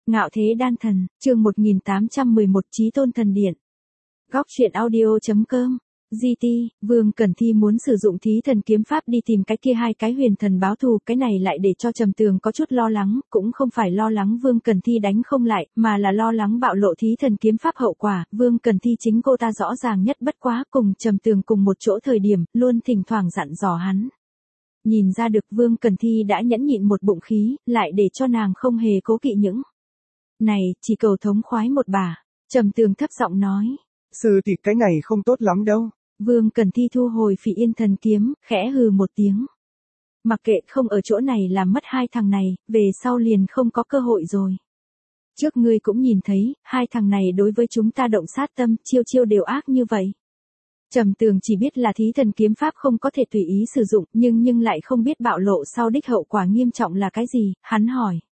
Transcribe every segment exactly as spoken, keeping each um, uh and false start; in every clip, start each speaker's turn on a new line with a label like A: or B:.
A: Ngạo thế đan thần, chương một nghìn tám trăm mười một Chí tôn thần điện. Góc truyện audio.com. giê tê, Vương Cẩn Thi muốn sử dụng thí thần kiếm pháp đi tìm cái kia hai cái huyền thần báo thù, cái này lại để cho Trầm Tường có chút lo lắng, cũng không phải lo lắng Vương Cẩn Thi đánh không lại, mà là lo lắng bạo lộ thí thần kiếm pháp hậu quả. Vương Cẩn Thi chính cô ta rõ ràng nhất, bất quá cùng Trầm Tường cùng một chỗ thời điểm, luôn thỉnh thoảng dặn dò hắn. Nhìn ra được Vương Cẩn Thi đã nhẫn nhịn một bụng khí, lại để cho nàng không hề cố kỵ những này, chỉ cầu thống khoái một bà. Trầm Tường thấp giọng nói.
B: Sư tỷ, cái này không tốt lắm đâu.
A: Vương Cẩn Thi thu hồi Phỉ Yên thần kiếm, khẽ hừ một tiếng. Mặc kệ, không ở chỗ này làm mất hai thằng này, về sau liền không có cơ hội rồi. Trước ngươi cũng nhìn thấy, hai thằng này đối với chúng ta động sát tâm, chiêu chiêu đều ác như vậy. Trầm Tường chỉ biết là thí thần kiếm pháp không có thể tùy ý sử dụng, nhưng nhưng lại không biết bạo lộ sau đích hậu quả nghiêm trọng là cái gì, hắn hỏi.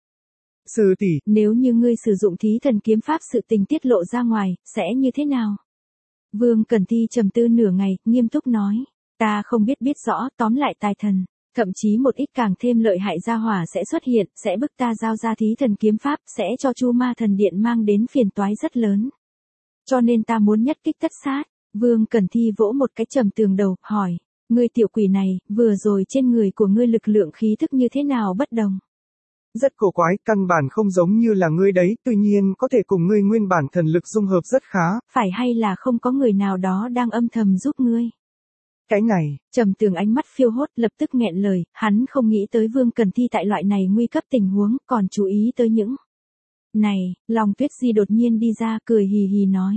B: Sư tỷ,
A: nếu như ngươi sử dụng thí thần kiếm pháp sự tình tiết lộ ra ngoài, sẽ như thế nào? Vương Cẩn Thi trầm tư nửa ngày, nghiêm túc nói. Ta không biết biết rõ, tóm lại tài thần, thậm chí một ít càng thêm lợi hại gia hỏa sẽ xuất hiện, sẽ bức ta giao ra thí thần kiếm pháp, sẽ cho Chu Ma Thần Điện mang đến phiền toái rất lớn. Cho nên ta muốn nhất kích tất sát. Vương Cẩn Thi vỗ một cái Trầm Tường đầu, hỏi. Ngươi tiểu quỷ này, vừa rồi trên người của ngươi lực lượng khí thức như thế nào bất đồng?
B: Rất cổ quái, căn bản không giống như là ngươi đấy, tuy nhiên có thể cùng ngươi nguyên bản thần lực dung hợp rất khá.
A: Phải hay là không có người nào đó đang âm thầm giúp ngươi?
B: Cái này,
A: Trầm Tường ánh mắt phiêu hốt, lập tức nghẹn lời, hắn không nghĩ tới Vương Cẩn Thi tại loại này nguy cấp tình huống, còn chú ý tới những này. Long Tuyết Di đột nhiên đi ra, cười hì hì nói.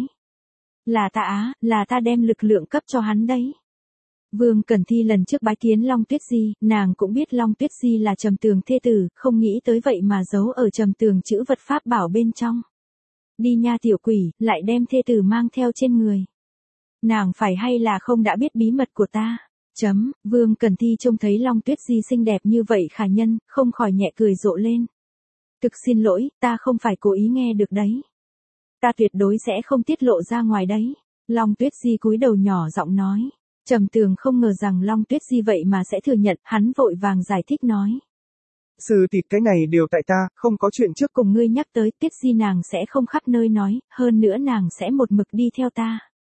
A: Là ta á, là ta đem lực lượng cấp cho hắn đấy. Vương Cẩn Thi lần trước bái kiến Long Tuyết Di, nàng cũng biết Long Tuyết Di là Trầm Tường thê tử, không nghĩ tới vậy mà giấu ở Trầm Tường chữ vật pháp bảo bên trong. Đi nha tiểu quỷ, lại đem thê tử mang theo trên người. Nàng phải hay là không đã biết bí mật của ta? Chấm, Vương Cẩn Thi trông thấy Long Tuyết Di xinh đẹp như vậy khả nhân, không khỏi nhẹ cười rộ lên. Thực xin lỗi, ta không phải cố ý nghe được đấy. Ta tuyệt đối sẽ không tiết lộ ra ngoài đấy. Long Tuyết Di cúi đầu nhỏ giọng nói. Trầm Tường không ngờ rằng Long Tuyết Di vậy mà sẽ thừa nhận, hắn vội vàng giải thích nói.
B: Sư tỷ, cái này đều tại ta, không có chuyện trước.
A: Cùng ngươi nhắc tới, Tuyết Di nàng sẽ không khắp nơi nói, hơn nữa nàng sẽ một mực đi theo ta.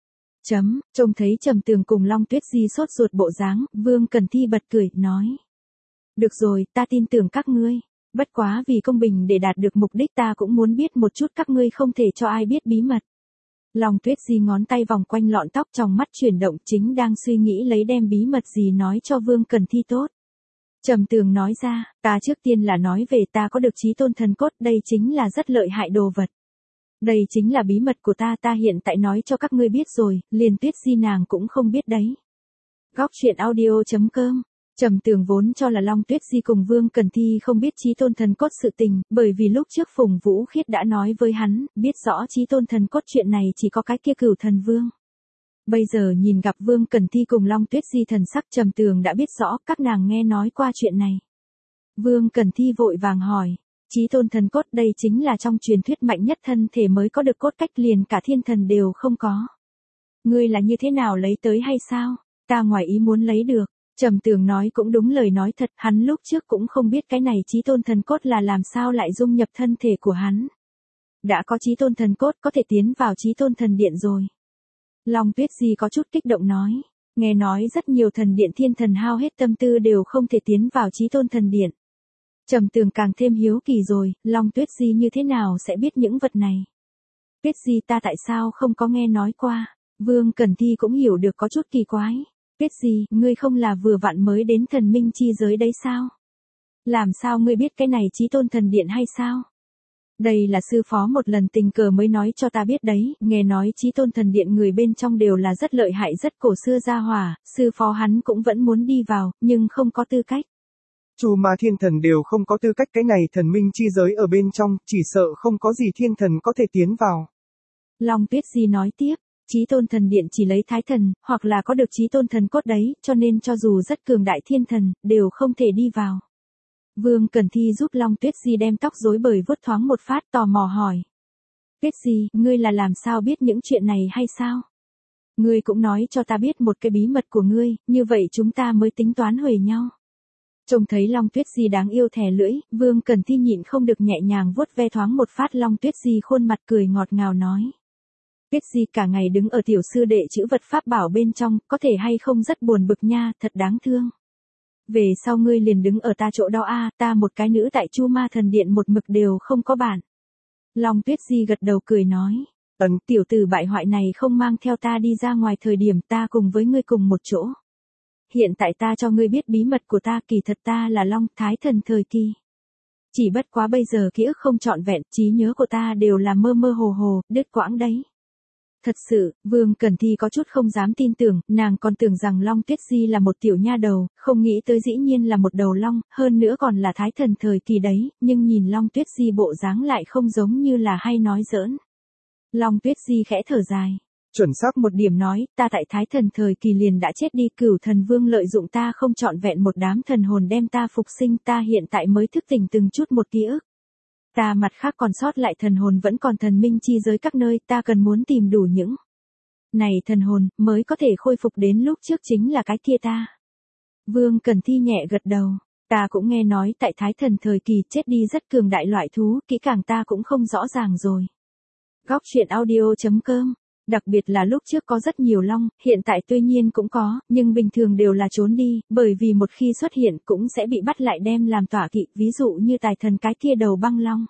A: Chấm, trông thấy Trầm Tường cùng Long Tuyết Di sốt ruột bộ dáng, Vương Cẩn Thi bật cười, nói. Được rồi, ta tin tưởng các ngươi. Bất quá vì công bình để đạt được mục đích ta cũng muốn biết một chút, các ngươi không thể cho ai biết bí mật. Long Tuyết Di ngón tay vòng quanh lọn tóc, trong mắt chuyển động, chính đang suy nghĩ lấy đem bí mật gì nói cho Vương Cẩn Thi tốt. Trầm Tường nói ra, ta trước tiên là nói về ta có được chí tôn thần cốt, đây chính là rất lợi hại đồ vật. Đây chính là bí mật của ta, ta hiện tại nói cho các ngươi biết rồi, liền Tuyết Di nàng cũng không biết đấy. Góc truyện audio.com. Trầm Tường vốn cho là Long Tuyết Di cùng Vương Cẩn Thi không biết chí tôn thần cốt sự tình, bởi vì lúc trước Phùng Vũ Khiết đã nói với hắn, biết rõ chí tôn thần cốt chuyện này chỉ có cái kia Cửu Thần Vương. Bây giờ nhìn gặp Vương Cẩn Thi cùng Long Tuyết Di thần sắc, Trầm Tường đã biết rõ các nàng nghe nói qua chuyện này. Vương Cẩn Thi vội vàng hỏi, chí tôn thần cốt đây chính là trong truyền thuyết mạnh nhất thân thể mới có được cốt cách, liền cả thiên thần đều không có. Ngươi là như thế nào lấy tới hay sao? Ta ngoài ý muốn lấy được. Trầm Tường nói cũng đúng lời nói thật, hắn lúc trước cũng không biết cái này chí tôn thần cốt là làm sao lại dung nhập thân thể của hắn. Đã có chí tôn thần cốt có thể tiến vào chí tôn thần điện rồi. Long Tuyết Di có chút kích động nói, nghe nói rất nhiều thần điện thiên thần hao hết tâm tư đều không thể tiến vào chí tôn thần điện. Trầm Tường càng thêm hiếu kỳ rồi, Long Tuyết Di như thế nào sẽ biết những vật này? Tuyết Di ta tại sao không có nghe nói qua? Vương Cẩn Thi cũng hiểu được có chút kỳ quái. Tuyết Di, ngươi không là vừa vặn mới đến thần minh chi giới đấy sao? Làm sao ngươi biết cái này chí tôn thần điện hay sao? Đây là sư phó một lần tình cờ mới nói cho ta biết đấy, nghe nói chí tôn thần điện người bên trong đều là rất lợi hại, rất cổ xưa gia hỏa, sư phó hắn cũng vẫn muốn đi vào, nhưng không có tư cách.
B: Chu Ma thiên thần đều không có tư cách, cái này thần minh chi giới ở bên trong, chỉ sợ không có gì thiên thần có thể tiến vào.
A: Long Tuyết Di nói tiếp. Chí tôn thần điện chỉ lấy thái thần, hoặc là có được chí tôn thần cốt đấy, cho nên cho dù rất cường đại thiên thần, đều không thể đi vào. Vương Cẩn Thi giúp Long Tuyết Di đem tóc rối bời vuốt thoáng một phát, tò mò hỏi. Tuyết Di, ngươi là làm sao biết những chuyện này hay sao? Ngươi cũng nói cho ta biết một cái bí mật của ngươi, như vậy chúng ta mới tính toán huề nhau. Trông thấy Long Tuyết Di đáng yêu thè lưỡi, Vương Cần Thi nhịn không được nhẹ nhàng vuốt ve thoáng một phát Long Tuyết Di khuôn mặt cười ngọt ngào nói. Tuyết Di cả ngày đứng ở tiểu sư đệ chữ vật pháp bảo bên trong, có thể hay không rất buồn bực nha, thật đáng thương. Về sau ngươi liền đứng ở ta chỗ đó a, ta một cái nữ tại Chu Ma Thần Điện một mực đều không có bạn. Long Tuyết Di gật đầu cười nói. Ấn, tiểu tử bại hoại này không mang theo ta đi ra ngoài thời điểm ta cùng với ngươi cùng một chỗ. Hiện tại ta cho ngươi biết bí mật của ta, kỳ thật ta là Long Thái Thần thời kỳ. Chỉ bất quá bây giờ ký ức không trọn vẹn, trí nhớ của ta đều là mơ mơ hồ hồ, đứt quãng đấy. Thật sự, Vương Cần Thi có chút không dám tin tưởng, nàng còn tưởng rằng Long Tuyết Di là một tiểu nha đầu, không nghĩ tới dĩ nhiên là một đầu long, hơn nữa còn là Thái Thần thời kỳ đấy, nhưng nhìn Long Tuyết Di bộ dáng lại không giống như là hay nói giỡn. Long Tuyết Di khẽ thở dài. Chuẩn xác một điểm nói, ta tại Thái Thần thời kỳ liền đã chết đi, Cửu Thần Vương lợi dụng ta không trọn vẹn một đám thần hồn đem ta phục sinh, ta hiện tại mới thức tỉnh từng chút một ký ức. Ta mặt khác còn sót lại thần hồn vẫn còn thần minh chi giới các nơi, ta cần muốn tìm đủ những này thần hồn, mới có thể khôi phục đến lúc trước chính là cái kia ta. Vương Cần Thi nhẹ gật đầu, ta cũng nghe nói tại Thái Thần thời kỳ chết đi rất cường đại loại thú, kỹ càng ta cũng không rõ ràng rồi. Góc truyện audio chấm com. Đặc biệt là lúc trước có rất nhiều long, hiện tại tuy nhiên cũng có, nhưng bình thường đều là trốn đi, bởi vì một khi xuất hiện cũng sẽ bị bắt lại đem làm tỏa kỵ, ví dụ như tài thần cái kia đầu băng long.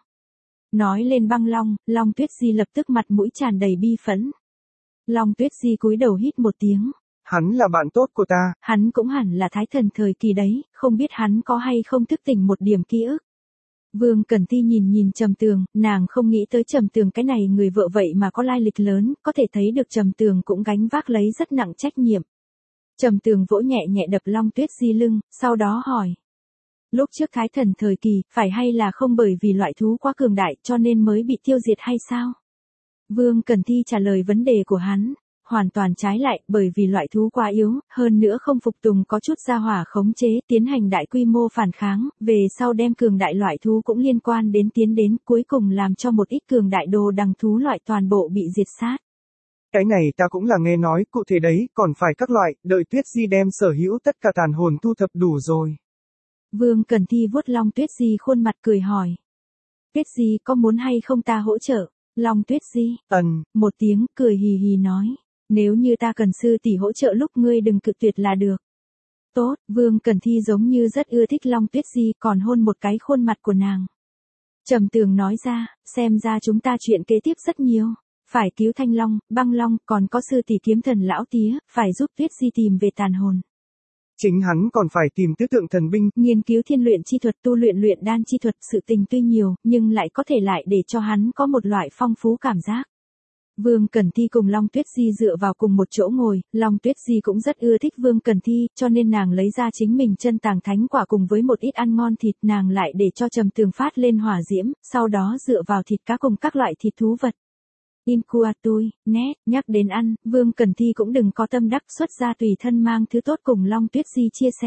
A: Nói lên băng long, Long Tuyết Di lập tức mặt mũi tràn đầy bi phẫn. Long Tuyết Di cúi đầu hít một tiếng.
B: Hắn là bạn tốt của ta.
A: Hắn cũng hẳn là Thái Thần thời kỳ đấy, không biết hắn có hay không thức tỉnh một điểm ký ức. Vương Cần Thi nhìn nhìn Trầm Tường, nàng không nghĩ tới Trầm Tường cái này người vợ vậy mà có lai lịch lớn, có thể thấy được Trầm Tường cũng gánh vác lấy rất nặng trách nhiệm. Trầm Tường vỗ nhẹ nhẹ đập Long Tuyết Di lưng, sau đó hỏi. Lúc trước Thái Thần thời kỳ, phải hay là không bởi vì loại thú quá cường đại cho nên mới bị tiêu diệt hay sao? Vương Cần Thi trả lời vấn đề của hắn. Hoàn toàn trái lại, bởi vì loại thú quá yếu, hơn nữa không phục tùng có chút gia hỏa khống chế, tiến hành đại quy mô phản kháng, về sau đem cường đại loại thú cũng liên quan đến tiến đến, cuối cùng làm cho một ít cường đại đồ đằng thú loại toàn bộ bị diệt sát.
B: Cái này ta cũng là nghe nói, cụ thể đấy, còn phải các loại, đợi Tuyết Di đem sở hữu tất cả tàn hồn thu thập đủ rồi.
A: Vương Cần Thi vuốt Long Tuyết Di khuôn mặt cười hỏi. Tuyết Di có muốn hay không ta hỗ trợ? Long Tuyết Di,
B: ừm,
A: một tiếng cười hì hì nói. Nếu như ta cần sư tỷ hỗ trợ lúc ngươi đừng cự tuyệt là được. Tốt, Vương Cần Thi giống như rất ưa thích Long Tuyết Di còn hôn một cái khuôn mặt của nàng. Trầm Tường nói ra, xem ra chúng ta chuyện kế tiếp rất nhiều. Phải cứu Thanh Long, Băng Long, còn có sư tỷ Kiếm Thần lão tía, phải giúp Tuyết Di tìm về tàn hồn.
B: Chính hắn còn phải tìm tứ tượng thần binh,
A: nghiên cứu thiên luyện chi thuật, tu luyện luyện đan chi thuật, sự tình tuy nhiều, nhưng lại có thể lại để cho hắn có một loại phong phú cảm giác. Vương Cần Thi cùng Long Tuyết Di dựa vào cùng một chỗ ngồi, Long Tuyết Di cũng rất ưa thích Vương Cần Thi, cho nên nàng lấy ra chính mình chân tàng thánh quả cùng với một ít ăn ngon thịt, nàng lại để cho Trầm Tường phát lên hỏa diễm, sau đó dựa vào thịt cá cùng các loại thịt thú vật. Incuatui, nét, nhắc đến ăn, Vương Cần Thi cũng đừng có tâm đắc xuất ra tùy thân mang thứ tốt cùng Long Tuyết Di chia sẻ.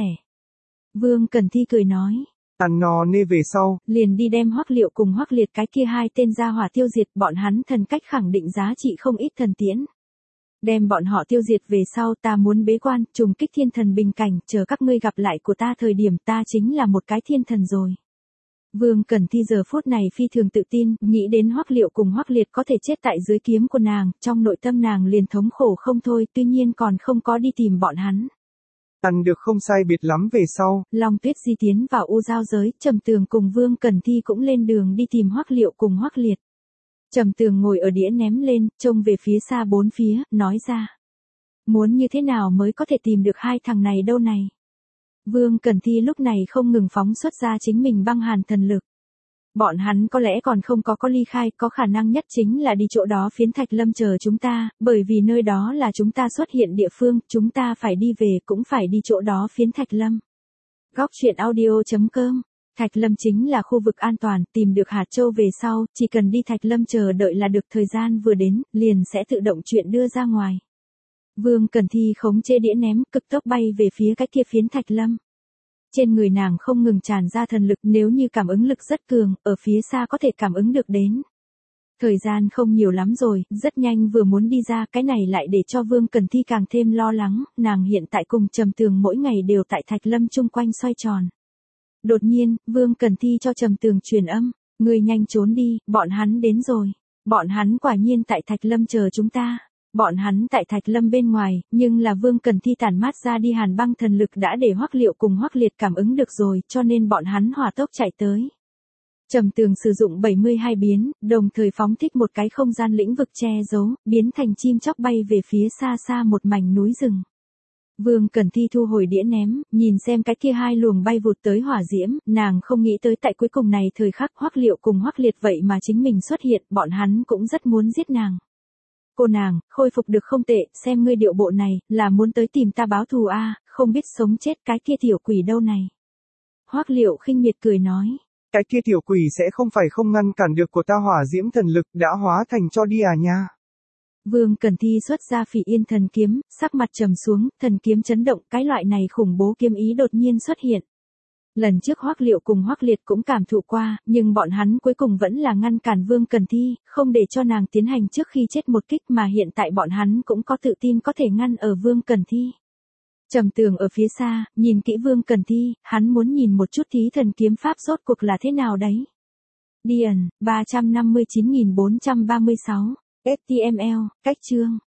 A: Vương Cần Thi cười nói.
B: Ăn no nê về sau,
A: liền đi đem Hoắc Liệu cùng Hoắc Liệt cái kia hai tên gia hỏa tiêu diệt, bọn hắn thần cách khẳng định giá trị không ít thần tiễn. Đem bọn họ tiêu diệt về sau ta muốn bế quan, trùng kích thiên thần bình cảnh, chờ các ngươi gặp lại của ta thời điểm ta chính là một cái thiên thần rồi. Vương Cần Thi giờ phút này phi thường tự tin, nghĩ đến Hoắc Liệu cùng Hoắc Liệt có thể chết tại dưới kiếm của nàng, trong nội tâm nàng liền thống khổ không thôi, tuy nhiên còn không có đi tìm bọn hắn.
B: Ăn được không sai biệt lắm về sau,
A: Long Tuyết Di tiến vào u giao giới, Trầm Tường cùng Vương Cần Thi cũng lên đường đi tìm Hoắc Liệu cùng Hoắc Liệt. Trầm Tường ngồi ở đĩa ném lên, trông về phía xa bốn phía, nói ra. Muốn như thế nào mới có thể tìm được hai thằng này đâu này? Vương Cần Thi lúc này không ngừng phóng xuất ra chính mình băng hàn thần lực. Bọn hắn có lẽ còn không có có ly khai, có khả năng nhất chính là đi chỗ đó phiến Thạch Lâm chờ chúng ta, bởi vì nơi đó là chúng ta xuất hiện địa phương, chúng ta phải đi về cũng phải đi chỗ đó phiến Thạch Lâm. Góc truyện audio chấm com. Thạch Lâm chính là khu vực an toàn, tìm được hạt châu về sau, chỉ cần đi Thạch Lâm chờ đợi là được, thời gian vừa đến, liền sẽ tự động chuyện đưa ra ngoài. Vương Cần Thi khống chế đĩa ném, cực tốc bay về phía cái kia phiến Thạch Lâm. Trên người nàng không ngừng tràn ra thần lực, nếu như cảm ứng lực rất cường, ở phía xa có thể cảm ứng được đến. Thời gian không nhiều lắm rồi, rất nhanh vừa muốn đi ra, cái này lại để cho Vương Cần Thi càng thêm lo lắng, nàng hiện tại cùng Trầm Tường mỗi ngày đều tại Thạch Lâm chung quanh xoay tròn. Đột nhiên, Vương Cần Thi cho Trầm Tường truyền âm, ngươi nhanh trốn đi, bọn hắn đến rồi. Bọn hắn quả nhiên tại Thạch Lâm chờ chúng ta. Bọn hắn tại Thạch Lâm bên ngoài, nhưng là Vương Cần Thi tản mát ra đi hàn băng thần lực đã để Hoắc Liệu cùng Hoắc Liệt cảm ứng được rồi, cho nên bọn hắn hỏa tốc chạy tới. Trầm Tường sử dụng bảy mươi hai biến, đồng thời phóng thích một cái không gian lĩnh vực che giấu, biến thành chim chóc bay về phía xa xa một mảnh núi rừng. Vương Cần Thi thu hồi đĩa ném, nhìn xem cái kia hai luồng bay vụt tới hỏa diễm, nàng không nghĩ tới tại cuối cùng này thời khắc Hoắc Liệu cùng Hoắc Liệt vậy mà chính mình xuất hiện, bọn hắn cũng rất muốn giết nàng. Cô nàng, khôi phục được không tệ, xem ngươi điệu bộ này, là muốn tới tìm ta báo thù a, à, không biết sống chết cái kia tiểu quỷ đâu này. Hoắc Liệu khinh miệt cười nói.
B: Cái kia tiểu quỷ sẽ không phải không ngăn cản được của ta hỏa diễm thần lực đã hóa thành cho đi à nha.
A: Vương Cần Thi xuất ra Phỉ Yên thần kiếm, sắc mặt trầm xuống, thần kiếm chấn động, cái loại này khủng bố kiếm ý đột nhiên xuất hiện. Lần trước Hoắc Liệu cùng Hoắc Liệt cũng cảm thụ qua, nhưng bọn hắn cuối cùng vẫn là ngăn cản Vương Cần Thi, không để cho nàng tiến hành trước khi chết một kích mà hiện tại bọn hắn cũng có tự tin có thể ngăn ở Vương Cần Thi. Trầm Tường ở phía xa, nhìn kỹ Vương Cần Thi, hắn muốn nhìn một chút thí thần kiếm pháp rốt cuộc là thế nào đấy. Điền, ba trăm năm mươi chín nghìn bốn trăm ba mươi sáu, ếch ti em eo, cách chương.